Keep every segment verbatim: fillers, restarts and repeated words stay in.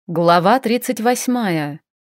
Глава тридцать восьмая.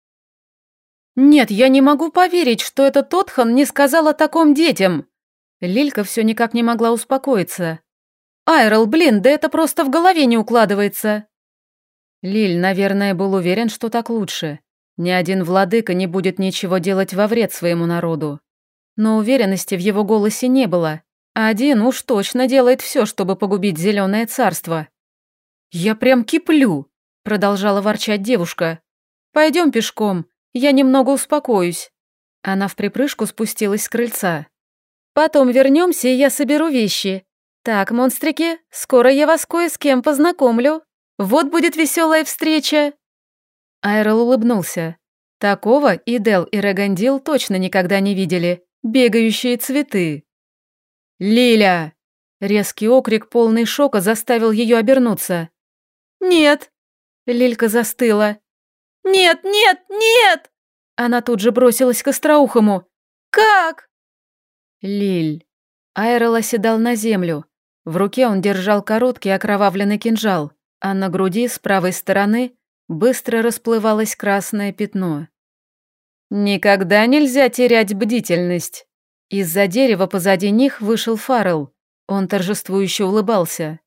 «Нет, я не могу поверить, что этот Тотхан не сказал о таком детям!» Лилька все никак не могла успокоиться. «Айрел, блин, да это просто в голове не укладывается!» Лиль, наверное, был уверен, что так лучше. Ни один владыка не будет ничего делать во вред своему народу. Но уверенности в его голосе не было. А один уж точно делает все, чтобы погубить Зеленое царство. «Я прям киплю!» Продолжала ворчать девушка. «Пойдем пешком, я немного успокоюсь». Она в припрыжку спустилась с крыльца. «Потом вернемся, и я соберу вещи. Так, монстрики, скоро я вас кое с кем познакомлю. Вот будет веселая встреча». Айрел улыбнулся. Такого и Дел, и Регандил точно никогда не видели. Бегающие цветы. «Лиля!» Резкий окрик, полный шока, заставил ее обернуться. «Нет!» Лилька застыла. «Нет, нет, нет!» Она тут же бросилась к Остроухому. «Как?» «Лиль». Айрел оседал на землю. В руке он держал короткий окровавленный кинжал, а на груди с правой стороны быстро расплывалось красное пятно. «Никогда нельзя терять бдительность». Из-за дерева позади них вышел Фаррелл. Он торжествующе улыбался.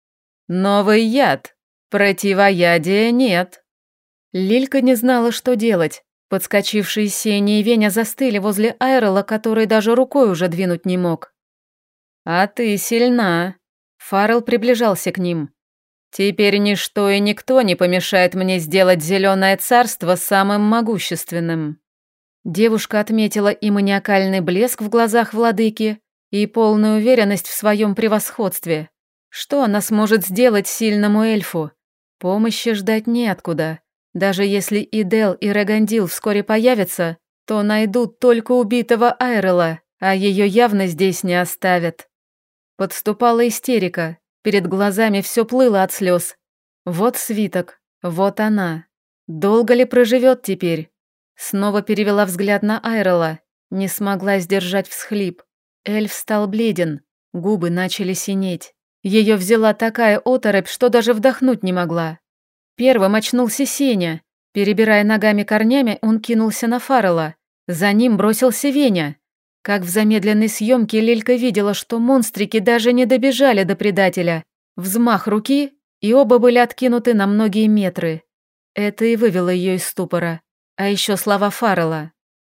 «Новый яд. Противоядия нет». Лилька не знала, что делать. Подскочившие Сеня и Веня застыли возле Айрела, который даже рукой уже двинуть не мог. «А ты сильна». Фаррелл приближался к ним. «Теперь ничто и никто не помешает мне сделать Зеленое царство самым могущественным». Девушка отметила и маниакальный блеск в глазах владыки, и полную уверенность в своем превосходстве. Что она сможет сделать сильному эльфу? Помощи ждать неоткуда. Даже если и Дел, и Регандил вскоре появятся, то найдут только убитого Айрела, а ее явно здесь не оставят. Подступала истерика, перед глазами все плыло от слез. Вот свиток, вот она. Долго ли проживет теперь? Снова перевела взгляд на Айрела, не смогла сдержать всхлип. Эльф стал бледен, губы начали синеть. Ее взяла такая оторопь, что даже вдохнуть не могла. Первым очнулся Сеня. Перебирая ногами корнями, он кинулся на Фаррелла. За ним бросился Веня. Как в замедленной съемке Лилька видела, что монстрики даже не добежали до предателя. Взмах руки, и оба были откинуты на многие метры. Это и вывело ее из ступора. А еще слова Фаррелла.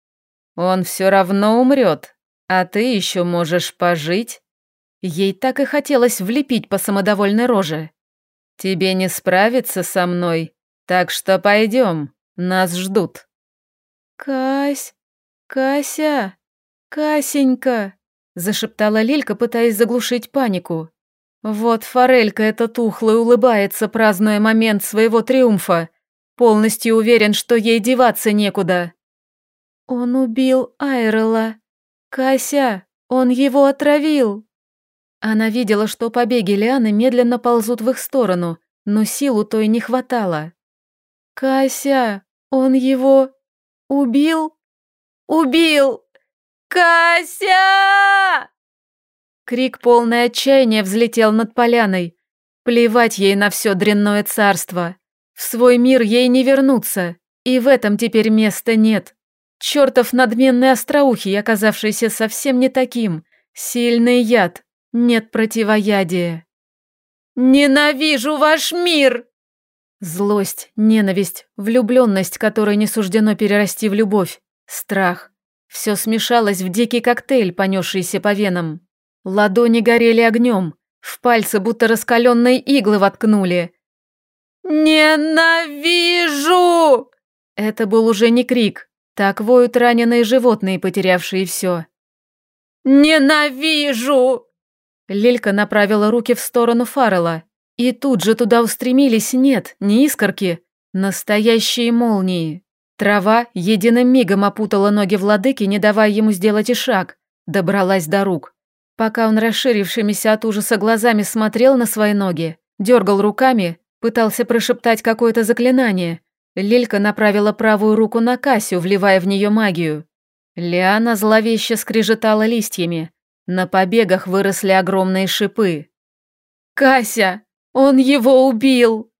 «Он все равно умрет, а ты еще можешь пожить». Ей так и хотелось влепить по самодовольной роже. «Тебе не справиться со мной, так что пойдем, нас ждут». «Кась, Кася, Касенька», зашептала Лилька, пытаясь заглушить панику. Вот форелька эта тухлая улыбается, празднуя момент своего триумфа, полностью уверен, что ей деваться некуда. «Он убил Айрела. Кася, он его отравил». Она видела, что побеги лианы медленно ползут в их сторону, но силу той не хватало. «Кася, он его убил? Убил! Кася!» Крик, полный отчаяния, взлетел над поляной. Плевать ей на все дрянное царство. В свой мир ей не вернуться, и в этом теперь места нет. Чертов надменный остроухий, оказавшийся совсем не таким. Сильный яд. Нет противоядия. «Ненавижу ваш мир!» Злость, ненависть, влюбленность, которой не суждено перерасти в любовь, страх. Все смешалось в дикий коктейль, понесшийся по венам. Ладони горели огнем, в пальцы будто раскаленные иглы воткнули. «Ненавижу!» Это был уже не крик, так воют раненые животные, потерявшие все. «Ненавижу!» Лилька направила руки в сторону Фаррелла, и тут же туда устремились, нет, не искорки, настоящие молнии. Трава единым мигом опутала ноги владыки, не давая ему сделать и шаг, добралась до рук. Пока он расширившимися от ужаса глазами смотрел на свои ноги, дергал руками, пытался прошептать какое-то заклинание, Лилька направила правую руку на Касю, вливая в нее магию. Лиана зловеще скрежетала листьями. На побегах выросли огромные шипы. «Кася! Он его убил!»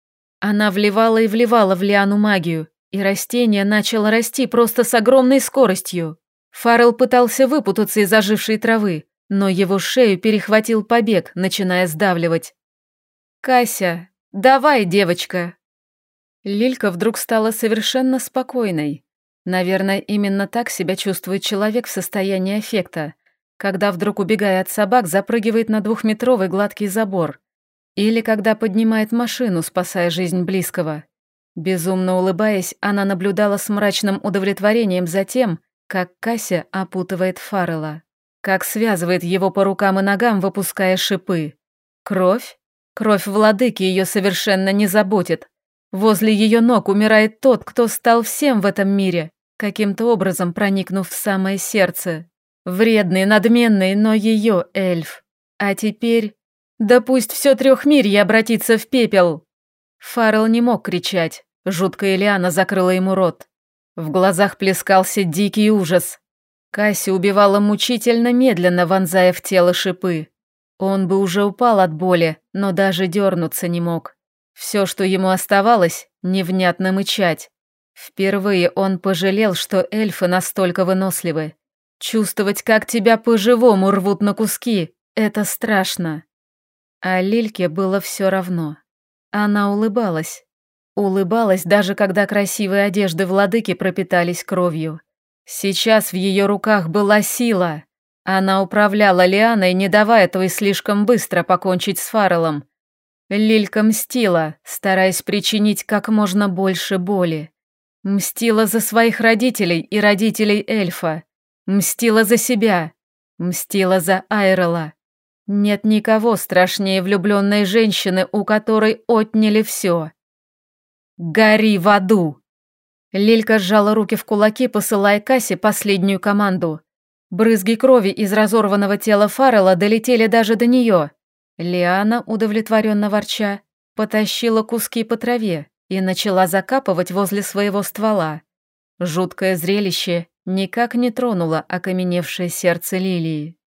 Она вливала и вливала в лиану магию, и растение начало расти просто с огромной скоростью. Фаррелл пытался выпутаться из ожившей травы, но его шею перехватил побег, начиная сдавливать. «Кася, давай, девочка!» Лилька вдруг стала совершенно спокойной. Наверное, именно так себя чувствует человек в состоянии аффекта, когда вдруг, убегая от собак, запрыгивает на двухметровый гладкий забор. Или когда поднимает машину, спасая жизнь близкого. Безумно улыбаясь, она наблюдала с мрачным удовлетворением за тем, как Кася опутывает Фаррелла, как связывает его по рукам и ногам, выпуская шипы. Кровь? Кровь владыки ее совершенно не заботит. Возле ее ног умирает тот, кто стал всем в этом мире, каким-то образом проникнув в самое сердце. Вредный, надменный, но ее эльф. А теперь... Да пусть все трехмирье обратится в пепел. Фаррелл не мог кричать. Жуткая лиана закрыла ему рот. В глазах плескался дикий ужас. Касси убивала мучительно медленно, вонзая в тело шипы. Он бы уже упал от боли, но даже дернуться не мог. Все, что ему оставалось, невнятно мычать. Впервые он пожалел, что эльфы настолько выносливы. Чувствовать, как тебя по-живому рвут на куски, это страшно. А Лильке было все равно. Она улыбалась. Улыбалась, даже когда красивые одежды владыки пропитались кровью. Сейчас в ее руках была сила. Она управляла лианой, не давая той слишком быстро покончить с Фарреллом. Лилька мстила, стараясь причинить как можно больше боли. Мстила за своих родителей и родителей эльфа. Мстила за себя. Мстила за Айрелла. Нет никого страшнее влюбленной женщины, у которой отняли все. «Гори в аду!» Лилька сжала руки в кулаки, посылая Кассе последнюю команду. Брызги крови из разорванного тела Фаррелла долетели даже до нее. Лиана, удовлетворенно ворча, потащила куски по траве и начала закапывать возле своего ствола. Жуткое зрелище никак не тронуло окаменевшее сердце Лилии.